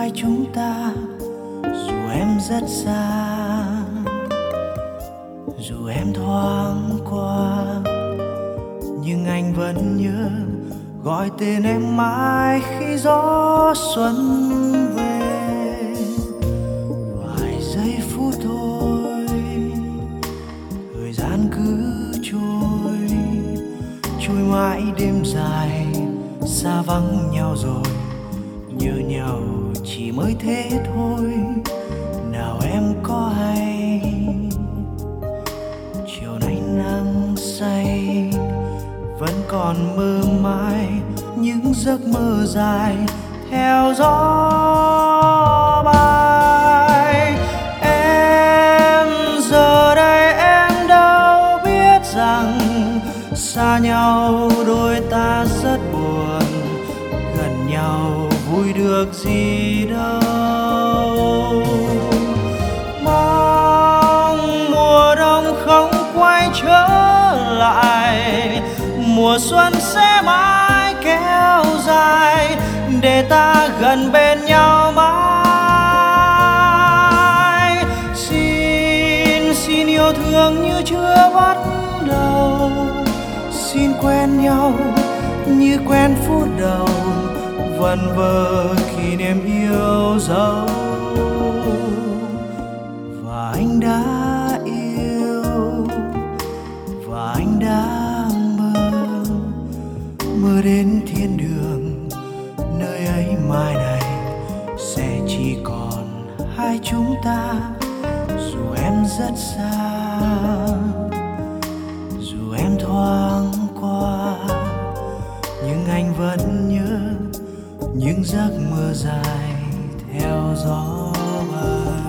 hai chúng ta, dù em rất xa, dù em thoáng qua, nhưng anh vẫn nhớ gọi tên em mãi khi gió xuân về. Vài giây phút thôi, thời gian cứ trôi mãi đêm dài, xa vắng nhau rồi, nhớ nhau chỉ mới thế thôi. Nào em có hay chiều nay nắng say, vẫn còn mơ mãi những giấc mơ dài theo gió bay. Em giờ đây em đâu biết rằng xa nhau đôi ta rất buồn, gần nhau vui được gì đâu. Mong mùa đông không quay trở lại, mùa xuân sẽ mãi kéo dài để ta gần bên nhau mãi. Xin yêu thương như chưa bắt đầu, xin quen nhau như quen phút đầu, vần vơ kỷ niệm yêu dấu. Và anh đã yêu, và anh đã mơ đến thiên đường, nơi ấy mai này sẽ chỉ còn hai chúng ta. Dù em rất xa, dù em thoáng qua, nhưng anh vẫn nhớ những giấc mơ dài theo gió bay.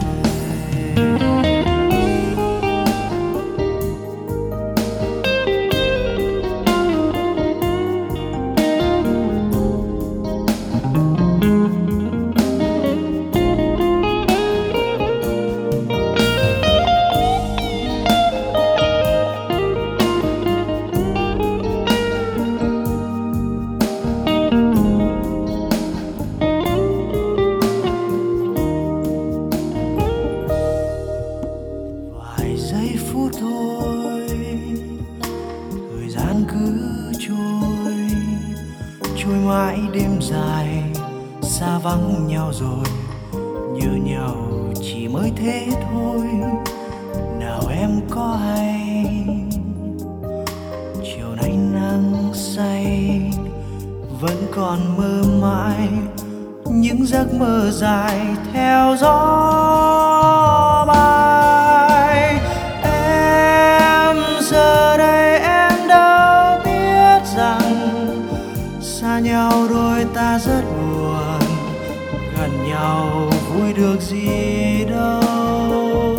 Thời gian cứ trôi mãi đêm dài, xa vắng nhau rồi, nhớ nhau chỉ mới thế thôi. Nào em có hay chiều nay nắng say, vẫn còn mơ mãi những giấc mơ dài theo gió bay. Em giờ đây em đâu biết rằng xa nhau đôi ta rất buồn, gần nhau vui được gì đâu.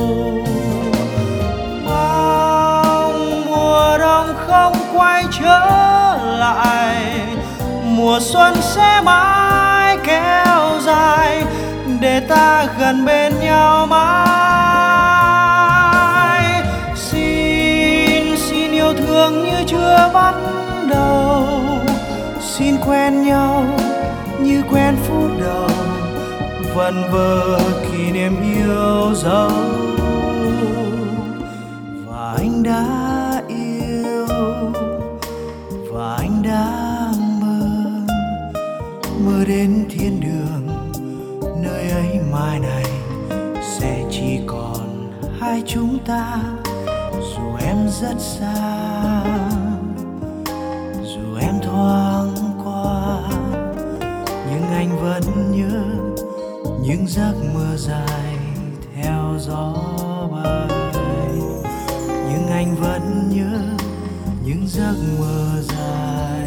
Mong mùa đông không quay trở lại, mùa xuân sẽ mãi kéo dài để ta gần bên nhau mãi. Xin yêu thương như chưa bắt đầu, xin quen nhau như quen phút đầu, vần vơ kỷ niệm yêu dấu. Và anh đã yêu, và anh đã mơ đến thiên đường, nơi ấy mai này sẽ chỉ còn hai chúng ta. Dù em rất xa, dù em thoáng qua, nhưng anh vẫn nhớ những giấc mơ dài theo gió bay. Nhưng anh vẫn nhớ những giấc mơ dài